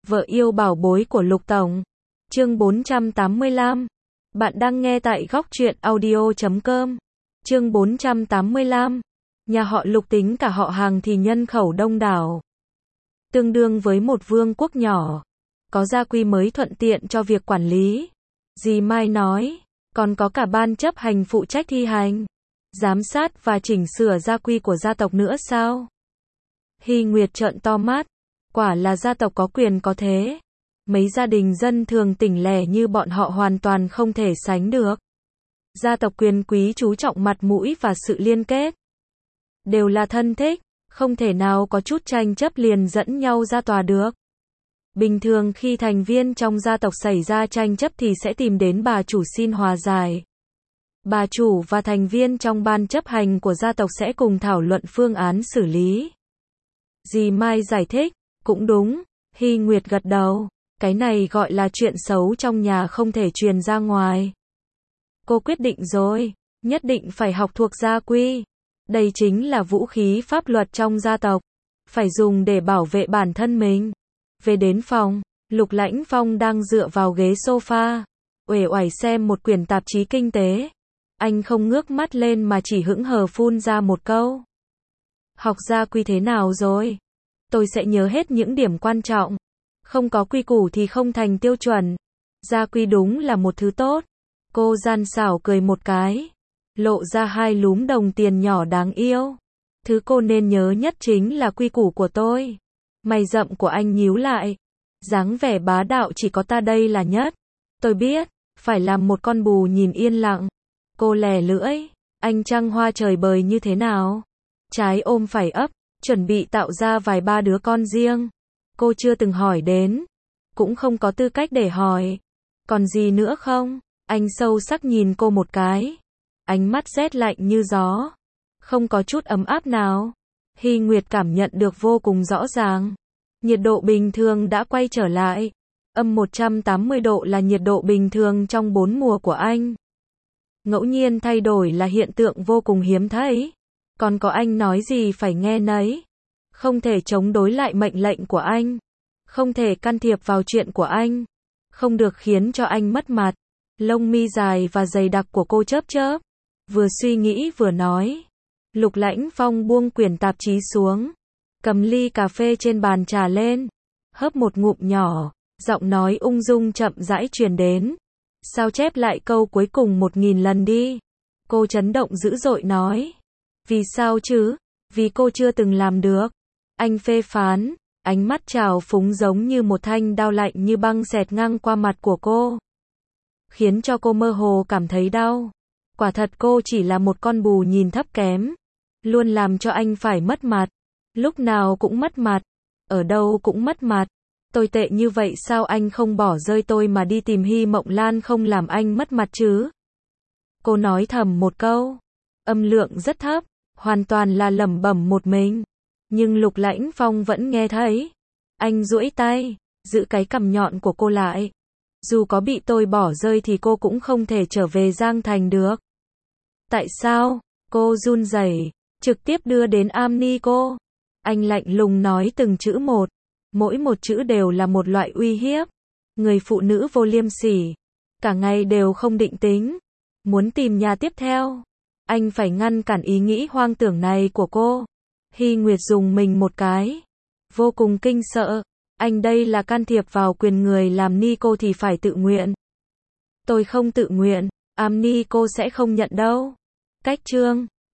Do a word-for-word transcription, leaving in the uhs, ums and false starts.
Vợ yêu bảo bối của Lục Tổng. Chương bốn trăm tám mươi lăm. Bạn đang nghe tại góc truyện audio chấm com. Chương bốn trăm tám mươi lăm. Nhà họ Lục tính cả họ hàng thì nhân khẩu đông đảo, tương đương với một vương quốc nhỏ. Có gia quy mới thuận tiện cho việc quản lý. Dì Mai nói, còn có cả ban chấp hành phụ trách thi hành, giám sát và chỉnh sửa gia quy của gia tộc nữa sao? Hy Nguyệt trợn to mắt, quả là gia tộc có quyền có thế. Mấy gia đình dân thường tỉnh lẻ như bọn họ hoàn toàn không thể sánh được. Gia tộc quyền quý chú trọng mặt mũi và sự liên kết. Đều là thân thích, không thể nào có chút tranh chấp liền dẫn nhau ra tòa được. Bình thường khi thành viên trong gia tộc xảy ra tranh chấp thì sẽ tìm đến bà chủ xin hòa giải. Bà chủ và thành viên trong ban chấp hành của gia tộc sẽ cùng thảo luận phương án xử lý. Dì Mai giải thích, cũng đúng. Hy Nguyệt gật đầu, cái này gọi là chuyện xấu trong nhà không thể truyền ra ngoài. Cô quyết định rồi, nhất định phải học thuộc gia quy. Đây chính là vũ khí pháp luật trong gia tộc, phải dùng để bảo vệ bản thân mình. Về đến phòng, Lục Lãnh Phong đang dựa vào ghế sofa, uể oải xem một quyển tạp chí kinh tế. Anh không ngước mắt lên mà chỉ hững hờ phun ra một câu. Học gia quy thế nào rồi? Tôi sẽ nhớ hết những điểm quan trọng. Không có quy củ thì không thành tiêu chuẩn. Gia quy đúng là một thứ tốt. Cô gian xảo cười một cái, lộ ra hai lúm đồng tiền nhỏ đáng yêu. Thứ cô nên nhớ nhất chính là quy củ của tôi. Mày rậm của anh nhíu lại, dáng vẻ bá đạo chỉ có ta đây là nhất. Tôi biết, phải làm một con bù nhìn yên lặng. Cô lè lưỡi, anh trăng hoa trời bời như thế nào? Trái ôm phải ấp, chuẩn bị tạo ra vài ba đứa con riêng. Cô chưa từng hỏi đến, cũng không có tư cách để hỏi. Còn gì nữa không? Anh sâu sắc nhìn cô một cái, ánh mắt rét lạnh như gió, không có chút ấm áp nào. Hy Nguyệt cảm nhận được vô cùng rõ ràng. Nhiệt độ bình thường đã quay trở lại. Âm một trăm tám mươi độ là nhiệt độ bình thường trong bốn mùa của anh. Ngẫu nhiên thay đổi là hiện tượng vô cùng hiếm thấy. Còn có anh nói gì phải nghe nấy. Không thể chống đối lại mệnh lệnh của anh. Không thể can thiệp vào chuyện của anh. Không được khiến cho anh mất mặt. Lông mi dài và dày đặc của cô chớp chớp. Vừa suy nghĩ vừa nói. Lục Lãnh Phong buông quyển tạp chí xuống, cầm ly cà phê trên bàn trà lên, hớp một ngụm nhỏ, giọng nói ung dung chậm rãi truyền đến. Sao chép lại câu cuối cùng một nghìn lần đi. Cô chấn động dữ dội nói. Vì sao chứ? Vì cô chưa từng làm được. Anh phê phán, ánh mắt trào phúng giống như một thanh đao lạnh như băng xẹt ngang qua mặt của cô, khiến cho cô mơ hồ cảm thấy đau. Quả thật cô chỉ là một con bù nhìn thấp kém, luôn làm cho anh phải mất mặt. Lúc nào cũng mất mặt, ở đâu cũng mất mặt. Tôi tệ như vậy sao anh không bỏ rơi tôi mà đi tìm Hy Mộng Lan không làm anh mất mặt chứ? Cô nói thầm một câu, âm lượng rất thấp, hoàn toàn là lẩm bẩm một mình. Nhưng Lục Lãnh Phong vẫn nghe thấy. Anh duỗi tay, giữ cái cằm nhọn của cô lại. Dù có bị tôi bỏ rơi thì cô cũng không thể trở về Giang Thành được. Tại sao? Cô run rẩy, trực tiếp đưa đến Amni cô. Anh lạnh lùng nói từng chữ một. Mỗi một chữ đều là một loại uy hiếp. Người phụ nữ vô liêm sỉ, cả ngày đều không định tính, muốn tìm nhà tiếp theo. Anh phải ngăn cản ý nghĩ hoang tưởng này của cô. Hy Nguyệt dùng mình một cái, vô cùng kinh sợ. Anh đây là can thiệp vào quyền người làm ni cô thì phải tự nguyện. Tôi không tự nguyện, Amni cô sẽ không nhận đâu. Cách chương